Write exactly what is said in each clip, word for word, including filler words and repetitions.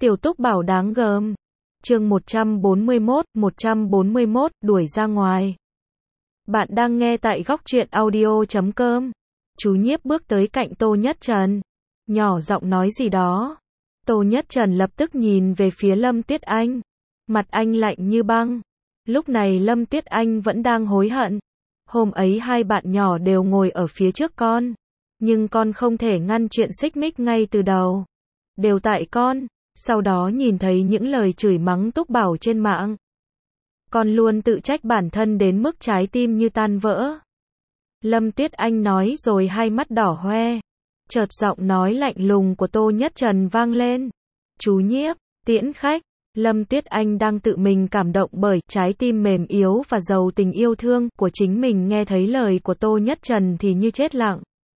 Tiểu Túc Bảo đáng gờm. Chương một trăm bốn mươi mốt, một trăm bốn mươi mốt, đuổi ra ngoài. Bạn đang nghe tại góc truyện audio chấm com. Chú Nhiếp bước tới cạnh Tô Nhất Trần, nhỏ giọng nói gì đó. Tô Nhất Trần lập tức nhìn về phía Lâm Tuyết Anh. Mặt anh lạnh như băng. Lúc này Lâm Tuyết Anh vẫn đang hối hận. Hôm ấy hai bạn nhỏ đều ngồi ở phía trước con. Nhưng con không thể ngăn chuyện xích mích ngay từ đầu. Đều tại con. Sau đó nhìn thấy những lời chửi mắng Túc Bảo trên mạng. Con luôn tự trách bản thân đến mức trái tim như tan vỡ. Lâm Tuyết Anh nói rồi hai mắt đỏ hoe. Chợt giọng nói lạnh lùng của Tô Nhất Trần vang lên. Chú Nhiếp, tiễn khách. Lâm Tuyết Anh đang tự mình cảm động bởi trái tim mềm yếu và giàu tình yêu thương của chính mình, nghe thấy lời của Tô Nhất Trần thì như chết lặng.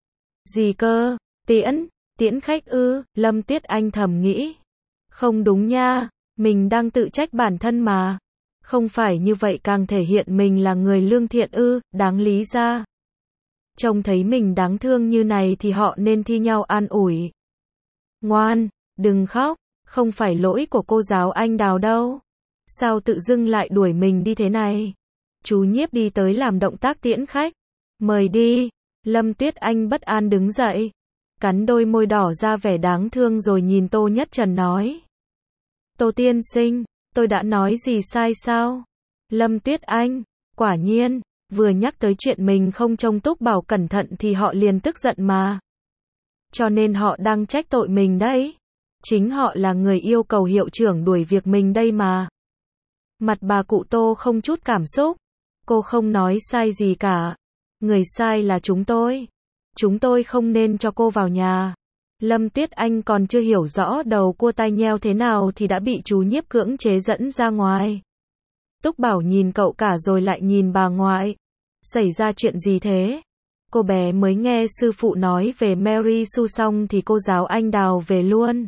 Gì cơ? Tiễn? Tiễn khách ư? Lâm Tuyết Anh thầm nghĩ. Không đúng nha, mình đang tự trách bản thân mà. Không phải như vậy càng thể hiện mình là người lương thiện ư, đáng lý ra. Trông thấy mình đáng thương như này thì họ nên thi nhau an ủi. Ngoan, đừng khóc, không phải lỗi của cô giáo anh Đào đâu. Sao tự dưng lại đuổi mình đi thế này? Chú Nhiếp đi tới làm động tác tiễn khách. Mời đi. Lâm Tuyết Anh bất an đứng dậy. Cắn đôi môi đỏ ra vẻ đáng thương rồi nhìn Tô Nhất Trần nói. Tô tiên sinh, tôi đã nói gì sai sao? Lâm Tuyết Anh, quả nhiên, vừa nhắc tới chuyện mình không trông Túc Bảo cẩn thận thì họ liền tức giận mà. Cho nên họ đang trách tội mình đấy. Chính họ là người yêu cầu hiệu trưởng đuổi việc mình đây mà. Mặt bà cụ Tô không chút cảm xúc. Cô không nói sai gì cả. Người sai là chúng tôi. Chúng tôi không nên cho cô vào nhà. Lâm Tuyết Anh còn chưa hiểu rõ đầu cua tai nheo thế nào thì đã bị chú Nhiếp cưỡng chế dẫn ra ngoài. Túc Bảo nhìn cậu cả rồi lại nhìn bà ngoại. Xảy ra chuyện gì thế? Cô bé mới nghe sư phụ nói về Mary Sue xong thì cô giáo anh Đào về luôn.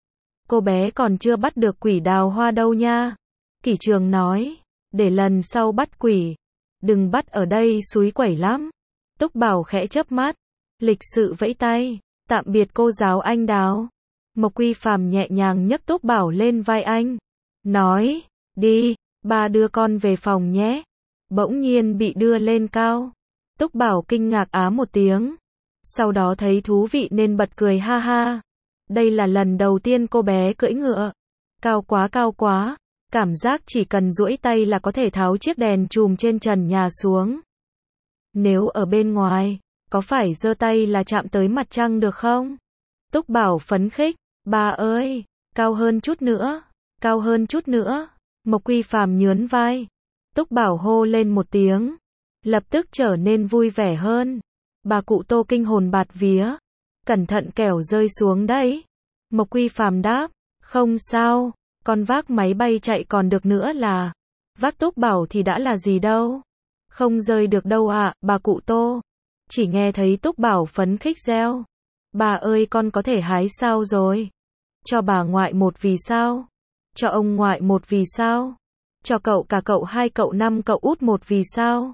Cô bé còn chưa bắt được quỷ đào hoa đâu nha. Kỷ trường nói, để lần sau bắt quỷ. Đừng bắt ở đây xúi quẩy lắm. Túc Bảo khẽ chớp mắt. Lịch sự vẫy tay. Tạm biệt cô giáo anh Đào. Mộc Quy Phàm nhẹ nhàng nhấc Túc Bảo lên vai anh. Nói, đi, ba đưa con về phòng nhé. Bỗng nhiên bị đưa lên cao. Túc Bảo kinh ngạc á một tiếng. Sau đó thấy thú vị nên bật cười ha ha. Đây là lần đầu tiên cô bé cưỡi ngựa. Cao quá cao quá. Cảm giác chỉ cần duỗi tay là có thể tháo chiếc đèn chùm trên trần nhà xuống. Nếu ở bên ngoài, có phải giơ tay là chạm tới mặt trăng được không? Túc Bảo phấn khích. Ba ơi, cao hơn chút nữa, cao hơn chút nữa. Mộc Quy Phàm nhướn vai. Túc Bảo hô lên một tiếng. Lập tức trở nên vui vẻ hơn. Bà cụ Tô kinh hồn bạt vía. Cẩn thận kẻo rơi xuống đấy. Mộc Quy Phàm đáp. Không sao, con vác máy bay chạy còn được nữa là. Vác Túc Bảo thì đã là gì đâu. Không rơi được đâu ạ, à, bà cụ Tô. Chỉ nghe thấy Túc Bảo phấn khích reo. Bà ơi con có thể hái sao rồi? Cho bà ngoại một vì sao? Cho ông ngoại một vì sao? Cho cậu cả cậu hai cậu năm cậu út một vì sao?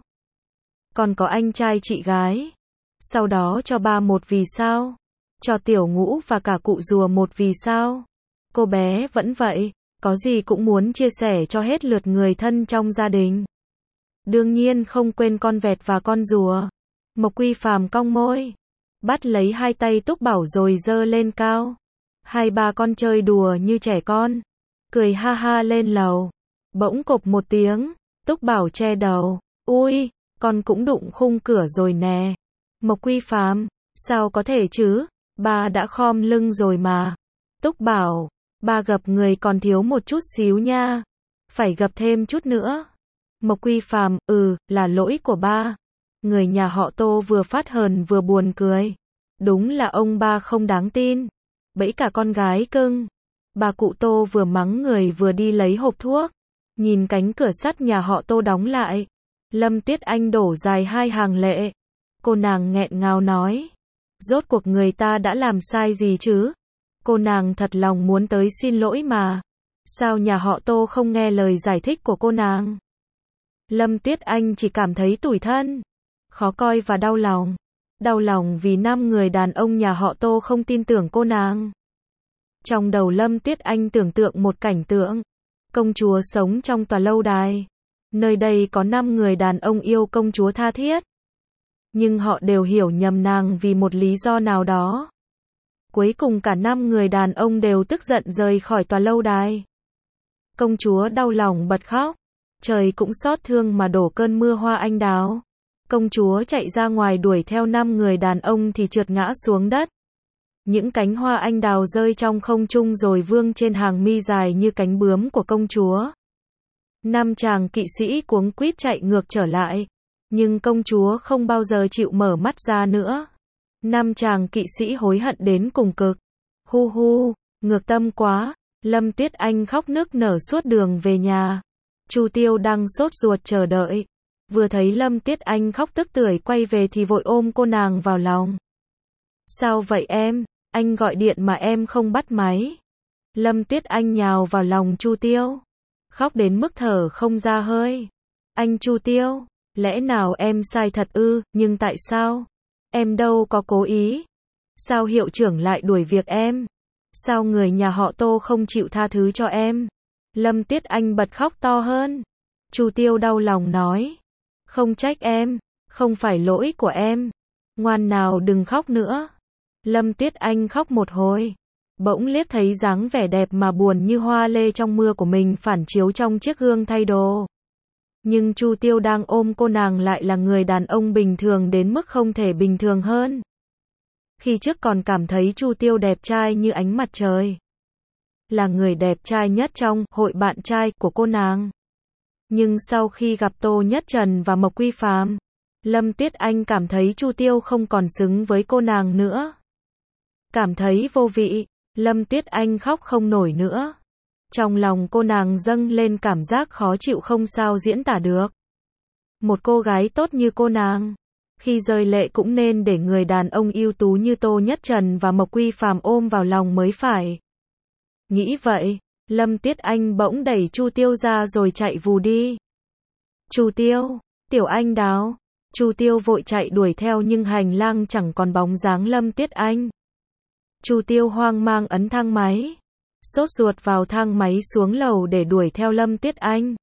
Còn có anh trai chị gái. Sau đó cho ba một vì sao? Cho tiểu ngũ và cả cụ rùa một vì sao? Cô bé vẫn vậy, có gì cũng muốn chia sẻ cho hết lượt người thân trong gia đình. Đương nhiên không quên con vẹt và con rùa. Mộc Quy Phàm cong môi, bắt lấy hai tay Túc Bảo rồi giơ lên cao. Hai ba con chơi đùa như trẻ con, cười ha ha lên lầu. Bỗng cộp một tiếng, Túc Bảo che đầu. Ui, con cũng đụng khung cửa rồi nè. Mộc Quy Phàm, sao có thể chứ? Ba đã khom lưng rồi mà. Túc Bảo, ba gập người còn thiếu một chút xíu nha. Phải gập thêm chút nữa. Mộc Quy Phàm, ừ, là lỗi của ba. Người nhà họ Tô vừa phát hờn vừa buồn cười. Đúng là ông ba không đáng tin. Bẫy cả con gái cưng. Bà cụ Tô vừa mắng người vừa đi lấy hộp thuốc. Nhìn cánh cửa sắt nhà họ Tô đóng lại. Lâm Tuyết Anh đổ dài hai hàng lệ. Cô nàng nghẹn ngào nói. Rốt cuộc người ta đã làm sai gì chứ? Cô nàng thật lòng muốn tới xin lỗi mà. Sao nhà họ Tô không nghe lời giải thích của cô nàng? Lâm Tuyết Anh chỉ cảm thấy tủi thân, khó coi và đau lòng. Đau lòng vì năm người đàn ông nhà họ Tô không tin tưởng cô nàng. Trong đầu Lâm Tuyết Anh tưởng tượng một cảnh tượng. Công chúa sống trong tòa lâu đài. Nơi đây có năm người đàn ông yêu công chúa tha thiết. Nhưng họ đều hiểu nhầm nàng vì một lý do nào đó. Cuối cùng cả năm người đàn ông đều tức giận rời khỏi tòa lâu đài. Công chúa đau lòng bật khóc. Trời cũng xót thương mà đổ cơn mưa hoa anh đào. Công chúa chạy ra ngoài đuổi theo năm người đàn ông thì trượt ngã xuống đất. Những cánh hoa anh đào rơi trong không trung rồi vương trên hàng mi dài như cánh bướm của công chúa. Năm chàng kỵ sĩ cuống quýt chạy ngược trở lại. Nhưng công chúa không bao giờ chịu mở mắt ra nữa. Năm chàng kỵ sĩ hối hận đến cùng cực. Hu hu, ngược tâm quá. Lâm Tuyết Anh khóc nức nở suốt đường về nhà. Chu Tiêu đang sốt ruột chờ đợi. Vừa thấy Lâm Tuyết Anh khóc tức tưởi quay về thì vội ôm cô nàng vào lòng. Sao vậy em? Anh gọi điện mà em không bắt máy. Lâm Tuyết Anh nhào vào lòng Chu Tiêu. Khóc đến mức thở không ra hơi. Anh Chu Tiêu, lẽ nào em sai thật ư, nhưng tại sao? Em đâu có cố ý. Sao hiệu trưởng lại đuổi việc em? Sao người nhà họ Tô không chịu tha thứ cho em? Lâm Tuyết Anh bật khóc to hơn. Chu Tiêu đau lòng nói. Không trách em, không phải lỗi của em. Ngoan nào đừng khóc nữa. Lâm Tuyết Anh khóc một hồi. Bỗng liếc thấy dáng vẻ đẹp mà buồn như hoa lê trong mưa của mình phản chiếu trong chiếc gương thay đồ. Nhưng Chu Tiêu đang ôm cô nàng lại là người đàn ông bình thường đến mức không thể bình thường hơn. Khi trước còn cảm thấy Chu Tiêu đẹp trai như ánh mặt trời. Là người đẹp trai nhất trong hội bạn trai của cô nàng. Nhưng sau khi gặp Tô Nhất Trần và Mộc Quy Phàm, Lâm Tuyết Anh cảm thấy Chu Tiêu không còn xứng với cô nàng nữa. Cảm thấy vô vị, Lâm Tuyết Anh khóc không nổi nữa. Trong lòng cô nàng dâng lên cảm giác khó chịu không sao diễn tả được. Một cô gái tốt như cô nàng, khi rơi lệ cũng nên để người đàn ông ưu tú như Tô Nhất Trần và Mộc Quy Phàm ôm vào lòng mới phải. Nghĩ vậy, Lâm Tuyết Anh bỗng đẩy Chu Tiêu ra rồi chạy vù đi. Chu Tiêu, Tiểu Anh Đào. Chu Tiêu vội chạy đuổi theo nhưng hành lang chẳng còn bóng dáng Lâm Tuyết Anh. Chu Tiêu hoang mang ấn thang máy. Sốt ruột vào thang máy xuống lầu để đuổi theo Lâm Tuyết Anh.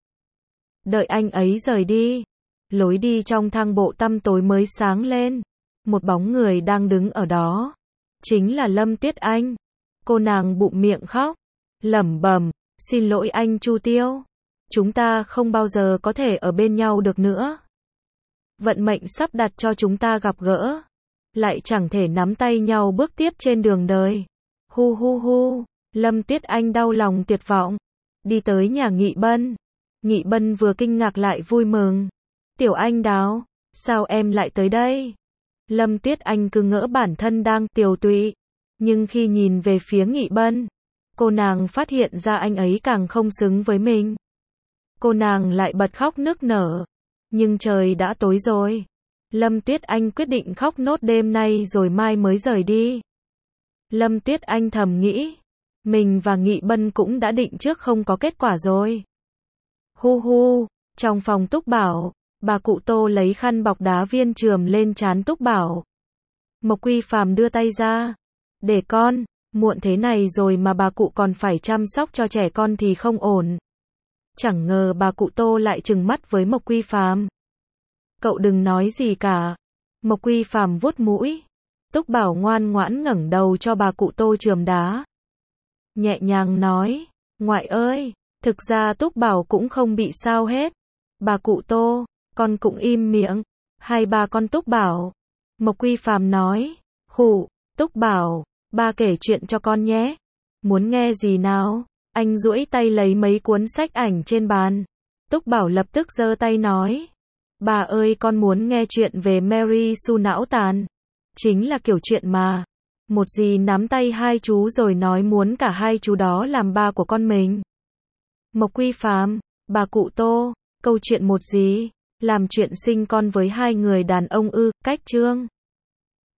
Đợi anh ấy rời đi. Lối đi trong thang bộ tăm tối mới sáng lên. Một bóng người đang đứng ở đó. Chính là Lâm Tuyết Anh. Cô nàng bụng miệng khóc. Lẩm bẩm, xin lỗi anh Chu Tiêu. Chúng ta không bao giờ có thể ở bên nhau được nữa. Vận mệnh sắp đặt cho chúng ta gặp gỡ. Lại chẳng thể nắm tay nhau bước tiếp trên đường đời. Hu hu hu. Lâm Tuyết Anh đau lòng tuyệt vọng. Đi tới nhà Nghị Bân. Nghị Bân vừa kinh ngạc lại vui mừng. Tiểu Anh Đào, sao em lại tới đây? Lâm Tuyết Anh cứ ngỡ bản thân đang tiều tụy. Nhưng khi nhìn về phía Nghị Bân, cô nàng phát hiện ra anh ấy càng không xứng với mình. Cô nàng lại bật khóc nức nở. Nhưng trời đã tối rồi. Lâm Tuyết Anh quyết định khóc nốt đêm nay rồi mai mới rời đi. Lâm Tuyết Anh thầm nghĩ. Mình và Nghị Bân cũng đã định trước không có kết quả rồi. Hu hu, trong phòng Túc Bảo, bà cụ Tô lấy khăn bọc đá viên chườm lên trán Túc Bảo. Mộc Quy Phàm đưa tay ra. Để con, muộn thế này rồi mà bà cụ còn phải chăm sóc cho trẻ con thì không ổn. Chẳng ngờ bà cụ Tô lại trừng mắt với Mộc Quy Phàm. Cậu đừng nói gì cả. Mộc Quy Phàm vuốt mũi. Túc Bảo ngoan ngoãn ngẩng đầu cho bà cụ Tô chườm đá. Nhẹ nhàng nói, ngoại ơi, thực ra Túc Bảo cũng không bị sao hết. Bà cụ Tô, con cũng im miệng. Hai ba con Túc Bảo. Mộc Quy Phàm nói, khụ, Túc Bảo, ba kể chuyện cho con nhé. Muốn nghe gì nào? Anh duỗi tay lấy mấy cuốn sách ảnh trên bàn. Túc Bảo lập tức giơ tay nói, bà ơi con muốn nghe chuyện về Mary Sue não tàn. Chính là kiểu chuyện mà. Một dì nắm tay hai chú rồi nói muốn cả hai chú đó làm ba của con mình. Mộc Quy Phàm, bà cụ Tô, câu chuyện một dì, làm chuyện sinh con với hai người đàn ông ư, cách chương.